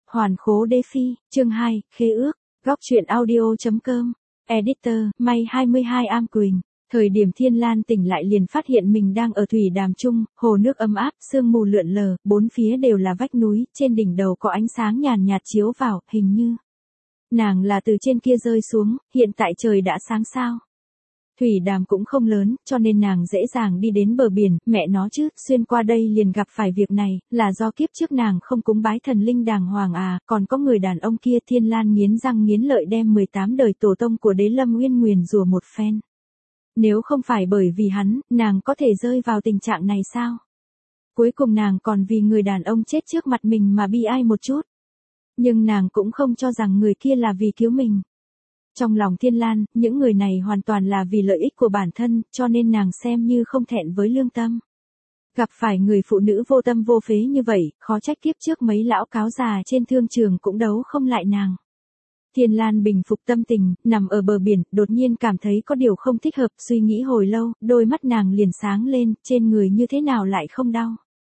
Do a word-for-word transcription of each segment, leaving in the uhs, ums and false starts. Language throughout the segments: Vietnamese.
Hoàn khố đế phi, chương hai, khế ước, góc truyện audio.com, editor, May hai mươi hai Am Quỳnh. Thời điểm Thiên Lan tỉnh lại liền phát hiện mình đang ở thủy đàm trung, hồ nước ấm áp, sương mù lượn lờ, bốn phía đều là vách núi, trên đỉnh đầu có ánh sáng nhàn nhạt chiếu vào, hình như nàng là từ trên kia rơi xuống, hiện tại trời đã sáng sao. Thủy đàm cũng không lớn, cho nên nàng dễ dàng đi đến bờ biển, mẹ nó chứ, xuyên qua đây liền gặp phải việc này, là do kiếp trước nàng không cúng bái thần linh đàng hoàng à, còn có người đàn ông kia. Thiên Lan nghiến răng nghiến lợi đem mười tám đời tổ tông của Đế Lâm Uyên nguyền rủa một phen. Nếu không phải bởi vì hắn, nàng có thể rơi vào tình trạng này sao? Cuối cùng nàng còn vì người đàn ông chết trước mặt mình mà bi ai một chút. Nhưng nàng cũng không cho rằng người kia là vì cứu mình. Trong lòng Thiên Lan, những người này hoàn toàn là vì lợi ích của bản thân, cho nên nàng xem như không thẹn với lương tâm. Gặp phải người phụ nữ vô tâm vô phế như vậy, khó trách kiếp trước mấy lão cáo già trên thương trường cũng đấu không lại nàng. Thiên Lan bình phục tâm tình, nằm ở bờ biển, đột nhiên cảm thấy có điều không thích hợp, suy nghĩ hồi lâu, đôi mắt nàng liền sáng lên, trên người như thế nào lại không đau.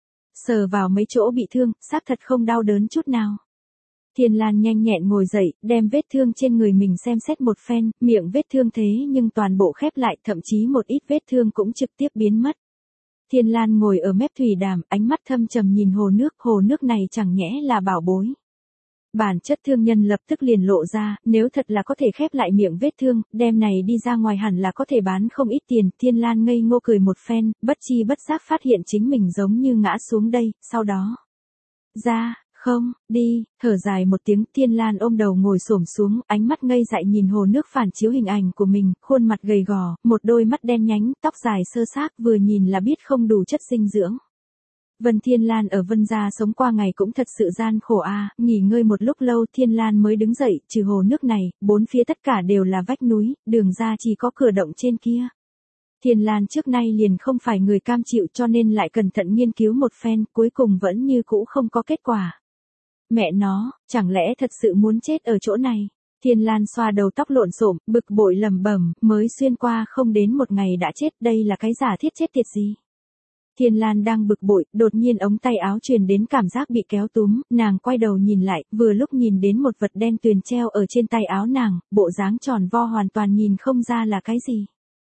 Sờ vào mấy chỗ bị thương, xác thật không đau đớn chút nào. Thiên Lan nhanh nhẹn ngồi dậy, đem vết thương trên người mình xem xét một phen, miệng vết thương thế nhưng toàn bộ khép lại, thậm chí một ít vết thương cũng trực tiếp biến mất. Thiên Lan ngồi ở mép thủy đàm, ánh mắt thâm trầm nhìn hồ nước, hồ nước này chẳng nhẽ là bảo bối. Bản chất thương nhân lập tức liền lộ ra, nếu thật là có thể khép lại miệng vết thương, đem này đi ra ngoài hẳn là có thể bán không ít tiền. Thiên Lan ngây ngô cười một phen, bất chi bất giác phát hiện chính mình giống như ngã xuống đây, sau đó. Ra, không, đi, thở dài một tiếng. Thiên Lan ôm đầu ngồi xổm xuống, ánh mắt ngây dại nhìn hồ nước phản chiếu hình ảnh của mình, khuôn mặt gầy gò, một đôi mắt đen nhánh, tóc dài sơ xác, vừa nhìn là biết không đủ chất dinh dưỡng. Vân Thiên Lan ở Vân gia sống qua ngày cũng thật sự gian khổ a, à. Nghỉ ngơi một lúc lâu Thiên Lan mới đứng dậy, trừ hồ nước này, bốn phía tất cả đều là vách núi, đường ra chỉ có cửa động trên kia. Thiên Lan trước nay liền không phải người cam chịu cho nên lại cẩn thận nghiên cứu một phen, cuối cùng vẫn như cũ không có kết quả. Mẹ nó, chẳng lẽ thật sự muốn chết ở chỗ này? Thiên Lan xoa đầu tóc lộn xộm, bực bội lẩm bẩm, mới xuyên qua không đến một ngày đã chết, đây là cái giả thiết chết tiệt gì? Thiên Lan đang bực bội, đột nhiên ống tay áo truyền đến cảm giác bị kéo túm, nàng quay đầu nhìn lại, vừa lúc nhìn đến một vật đen tuyền treo ở trên tay áo nàng, bộ dáng tròn vo hoàn toàn nhìn không ra là cái gì.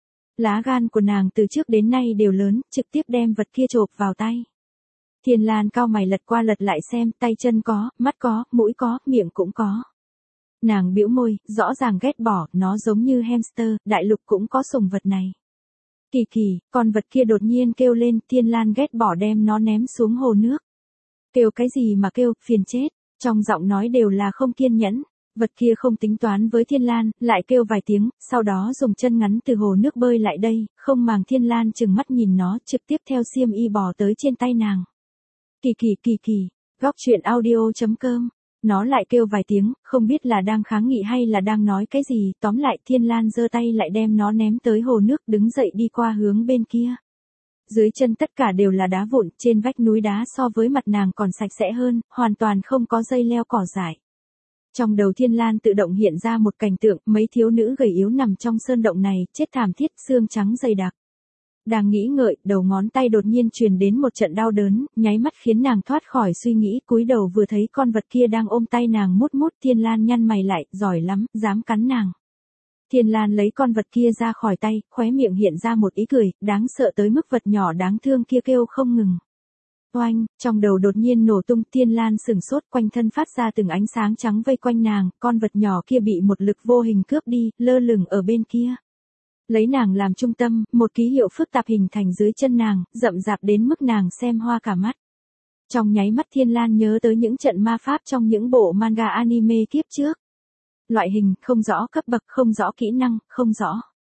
Lá gan của nàng từ trước đến nay đều lớn, trực tiếp đem vật kia chộp vào tay. Thiên Lan cau mày lật qua lật lại xem, tay chân có, mắt có, mũi có, miệng cũng có. Nàng bĩu môi, rõ ràng ghét bỏ, nó giống như hamster, đại lục cũng có sủng vật này. Kỳ kỳ, con vật kia đột nhiên kêu lên, Thiên Lan ghét bỏ đem nó ném xuống hồ nước. Kêu cái gì mà kêu, phiền chết, trong giọng nói đều là không kiên nhẫn. Vật kia không tính toán với Thiên Lan, lại kêu vài tiếng, sau đó dùng chân ngắn từ hồ nước bơi lại đây, không màng Thiên Lan chừng mắt nhìn nó, trực tiếp theo xiêm y bò tới trên tay nàng. Kỳ kỳ kỳ kỳ, góc truyện audio.com. Nó lại kêu vài tiếng, không biết là đang kháng nghị hay là đang nói cái gì, tóm lại Thiên Lan giơ tay lại đem nó ném tới hồ nước, đứng dậy đi qua hướng bên kia. Dưới chân tất cả đều là đá vụn, trên vách núi đá so với mặt nàng còn sạch sẽ hơn, hoàn toàn không có dây leo cỏ dại. Trong đầu Thiên Lan tự động hiện ra một cảnh tượng, mấy thiếu nữ gầy yếu nằm trong sơn động này, chết thảm thiết, xương trắng dày đặc. Đang nghĩ ngợi, đầu ngón tay đột nhiên truyền đến một trận đau đớn, nháy mắt khiến nàng thoát khỏi suy nghĩ, cúi đầu vừa thấy con vật kia đang ôm tay nàng mút mút. Thiên Lan nhăn mày lại, giỏi lắm, dám cắn nàng. Thiên Lan lấy con vật kia ra khỏi tay, khóe miệng hiện ra một ý cười, đáng sợ tới mức vật nhỏ đáng thương kia kêu không ngừng. Oanh, trong đầu đột nhiên nổ tung, Thiên Lan sửng sốt, quanh thân phát ra từng ánh sáng trắng vây quanh nàng, con vật nhỏ kia bị một lực vô hình cướp đi, lơ lửng ở bên kia. Lấy nàng làm trung tâm, một ký hiệu phức tạp hình thành dưới chân nàng, rậm rạp đến mức nàng xem hoa cả mắt. Trong nháy mắt Thiên Lan nhớ tới những trận ma pháp trong những bộ manga anime kiếp trước. Loại hình, không rõ cấp bậc, không rõ kỹ năng, không rõ.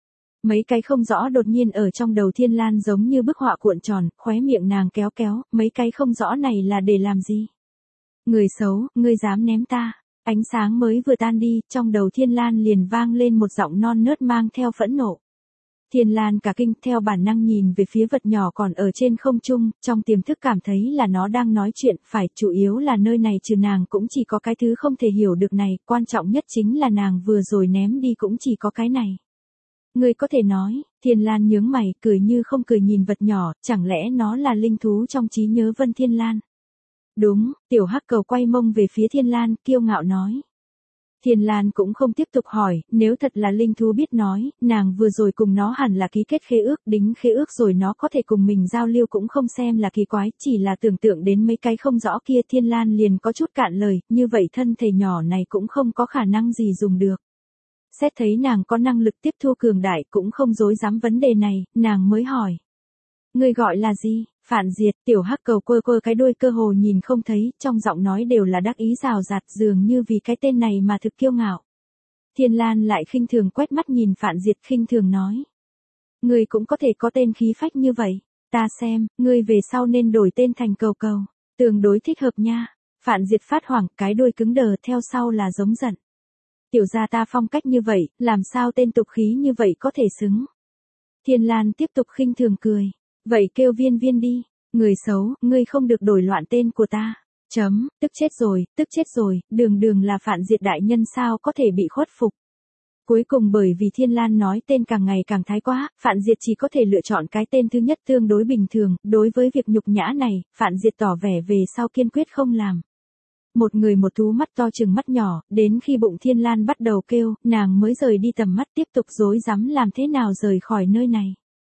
Mấy cái không rõ đột nhiên ở trong đầu Thiên Lan giống như bức họa cuộn tròn, khóe miệng nàng kéo kéo, mấy cái không rõ này là để làm gì? Người xấu, ngươi dám ném ta. Ánh sáng mới vừa tan đi, trong đầu Thiên Lan liền vang lên một giọng non nớt mang theo phẫn nộ. Thiên Lan cả kinh, theo bản năng nhìn về phía vật nhỏ còn ở trên không trung, trong tiềm thức cảm thấy là nó đang nói chuyện, phải, chủ yếu là nơi này trừ nàng cũng chỉ có cái thứ không thể hiểu được này, quan trọng nhất chính là nàng vừa rồi ném đi cũng chỉ có cái này. Ngươi có thể nói, Thiên Lan nhướng mày, cười như không cười nhìn vật nhỏ, chẳng lẽ nó là linh thú trong trí nhớ Vân Thiên Lan. Đúng, tiểu hắc cầu quay mông về phía Thiên Lan, kiêu ngạo nói. Thiên Lan cũng không tiếp tục hỏi, nếu thật là linh thú biết nói, nàng vừa rồi cùng nó hẳn là ký kết khế ước, đính khế ước rồi nó có thể cùng mình giao lưu cũng không xem là kỳ quái, chỉ là tưởng tượng đến mấy cái không rõ kia Thiên Lan liền có chút cạn lời, như vậy thân thể nhỏ này cũng không có khả năng gì dùng được. Xét thấy nàng có năng lực tiếp thu cường đại cũng không dối dám vấn đề này, nàng mới hỏi. Người gọi là gì? Phản Diệt, tiểu hắc cầu quơ quơ cái đuôi cơ hồ nhìn không thấy, trong giọng nói đều là đắc ý rào rạt dường như vì cái tên này mà thực kiêu ngạo. Thiên Lan lại khinh thường quét mắt nhìn Phản Diệt khinh thường nói. Người cũng có thể có tên khí phách như vậy, ta xem, ngươi về sau nên đổi tên thành cầu cầu, tương đối thích hợp nha. Phản Diệt phát hoảng, cái đuôi cứng đờ theo sau là giống giận. Tiểu gia ta phong cách như vậy, làm sao tên tục khí như vậy có thể xứng. Thiên Lan tiếp tục khinh thường cười. Vậy kêu Viên Viên đi, người xấu, ngươi không được đổi loạn tên của ta. Chấm, tức chết rồi, tức chết rồi, đường đường là Phản Diệt đại nhân sao có thể bị khuất phục. Cuối cùng bởi vì Thiên Lan nói tên càng ngày càng thái quá, Phản Diệt chỉ có thể lựa chọn cái tên thứ nhất tương đối bình thường, đối với việc nhục nhã này, Phản Diệt tỏ vẻ về sau kiên quyết không làm. Một người một thú mắt to chừng mắt nhỏ, đến khi bụng Thiên Lan bắt đầu kêu, nàng mới rời đi tầm mắt tiếp tục rối rắm làm thế nào rời khỏi nơi này.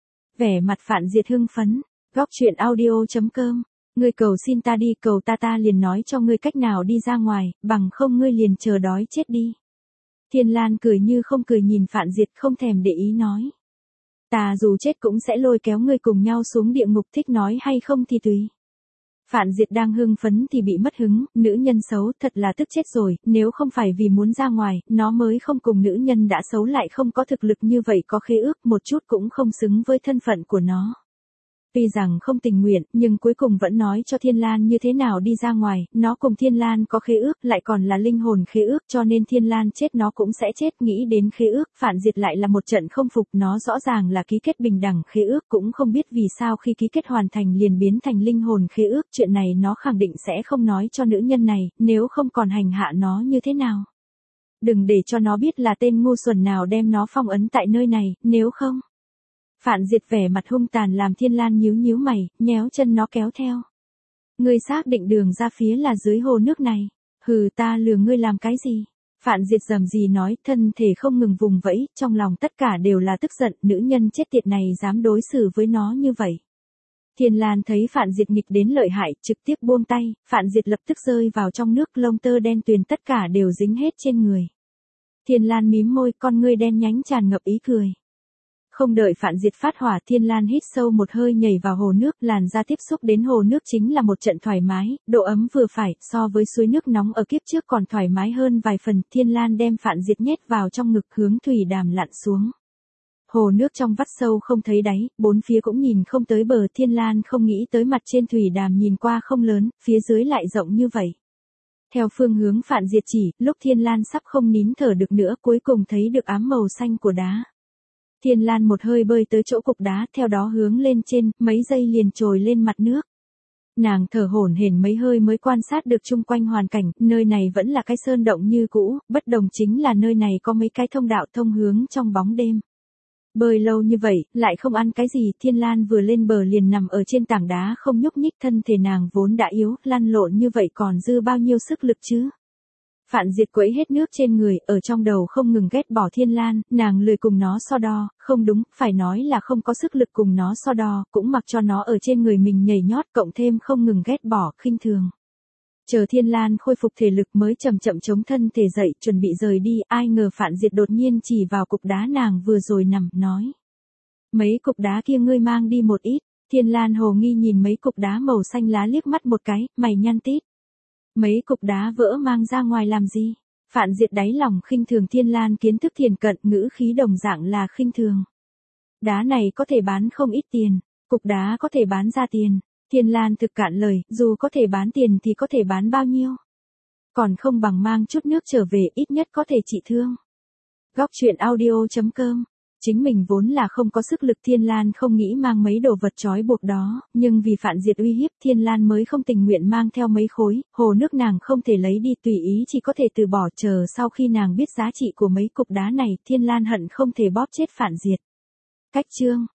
Vẻ mặt Phản Diệt hưng phấn, góc truyện audio chấm com, ngươi cầu xin ta đi, cầu ta ta liền nói cho ngươi cách nào đi ra ngoài, bằng không ngươi liền chờ đói chết đi. Thiên Lan cười như không cười nhìn Phản Diệt không thèm để ý nói. Ta dù chết cũng sẽ lôi kéo ngươi cùng nhau xuống địa ngục, thích nói hay không thì tùy. Phản Diệt đang hưng phấn thì bị mất hứng, nữ nhân xấu thật là tức chết rồi, nếu không phải vì muốn ra ngoài, nó mới không cùng nữ nhân đã xấu lại không có thực lực như vậy có khế ước một chút cũng không xứng với thân phận của nó. Tuy rằng không tình nguyện, nhưng cuối cùng vẫn nói cho Thiên Lan như thế nào đi ra ngoài, nó cùng Thiên Lan có khế ước, lại còn là linh hồn khế ước, cho nên Thiên Lan chết nó cũng sẽ chết, nghĩ đến khế ước, Phản Diệt lại là một trận không phục, nó rõ ràng là ký kết bình đẳng khế ước, cũng không biết vì sao khi ký kết hoàn thành liền biến thành linh hồn khế ước, chuyện này nó khẳng định sẽ không nói cho nữ nhân này, nếu không còn hành hạ nó như thế nào. Đừng để cho nó biết là tên ngu xuẩn nào đem nó phong ấn tại nơi này, nếu không. Phản Diệt vẻ mặt hung tàn làm Thiên Lan nhíu nhíu mày, nhéo chân nó kéo theo. Ngươi xác định đường ra phía là dưới hồ nước này. Hừ, ta lừa ngươi làm cái gì? Phản Diệt rầm rì nói, thân thể không ngừng vùng vẫy, trong lòng tất cả đều là tức giận, nữ nhân chết tiệt này dám đối xử với nó như vậy. Thiên Lan thấy Phản Diệt nghịch đến lợi hại, trực tiếp buông tay, Phản Diệt lập tức rơi vào trong nước, lông tơ đen tuyền tất cả đều dính hết trên người. Thiên Lan mím môi, con ngươi đen nhánh tràn ngập ý cười. Không đợi Phản Diệt phát hỏa, Thiên Lan hít sâu một hơi nhảy vào hồ nước, làn da tiếp xúc đến hồ nước chính là một trận thoải mái, độ ấm vừa phải, so với suối nước nóng ở kiếp trước còn thoải mái hơn vài phần. Thiên Lan đem Phản Diệt nhét vào trong ngực hướng thủy đàm lặn xuống. Hồ nước trong vắt sâu không thấy đáy, bốn phía cũng nhìn không tới bờ, Thiên Lan không nghĩ tới mặt trên thủy đàm nhìn qua không lớn, phía dưới lại rộng như vậy. Theo phương hướng Phản Diệt chỉ, lúc Thiên Lan sắp không nín thở được nữa, cuối cùng thấy được ám màu xanh của đá. Thiên Lan một hơi bơi tới chỗ cục đá, theo đó hướng lên trên, mấy giây liền trồi lên mặt nước. Nàng thở hổn hển mấy hơi mới quan sát được chung quanh hoàn cảnh, nơi này vẫn là cái sơn động như cũ, bất đồng chính là nơi này có mấy cái thông đạo thông hướng trong bóng đêm. Bơi lâu như vậy, lại không ăn cái gì, Thiên Lan vừa lên bờ liền nằm ở trên tảng đá không nhúc nhích, thân thể nàng vốn đã yếu, lăn lộn như vậy còn dư bao nhiêu sức lực chứ. Phản Diệt quẫy hết nước trên người, ở trong đầu không ngừng ghét bỏ Thiên Lan, nàng lười cùng nó so đo, không đúng, phải nói là không có sức lực cùng nó so đo, cũng mặc cho nó ở trên người mình nhảy nhót, cộng thêm không ngừng ghét bỏ, khinh thường. Chờ Thiên Lan khôi phục thể lực mới chậm chậm chống thân thể dậy, chuẩn bị rời đi, ai ngờ Phản Diệt đột nhiên chỉ vào cục đá nàng vừa rồi nằm, nói. Mấy cục đá kia ngươi mang đi một ít. Thiên Lan hồ nghi nhìn mấy cục đá màu xanh lá liếc mắt một cái, mày nhăn tít. Mấy cục đá vỡ mang ra ngoài làm gì? Phản Diệt đáy lòng khinh thường Thiên Lan kiến thức thiền cận, ngữ khí đồng dạng là khinh thường. Đá này có thể bán không ít tiền, cục đá có thể bán ra tiền. Thiên Lan thực cạn lời, dù có thể bán tiền thì có thể bán bao nhiêu? Còn không bằng mang chút nước trở về, ít nhất có thể trị thương. Góc truyện audio chấm com. Chính mình vốn là không có sức lực, Thiên Lan không nghĩ mang mấy đồ vật trói buộc đó, nhưng vì Phản Diệt uy hiếp, Thiên Lan mới không tình nguyện mang theo mấy khối, hồ nước nàng không thể lấy đi, tùy ý chỉ có thể từ bỏ, chờ sau khi nàng biết giá trị của mấy cục đá này, Thiên Lan hận không thể bóp chết Phản Diệt. Cách chương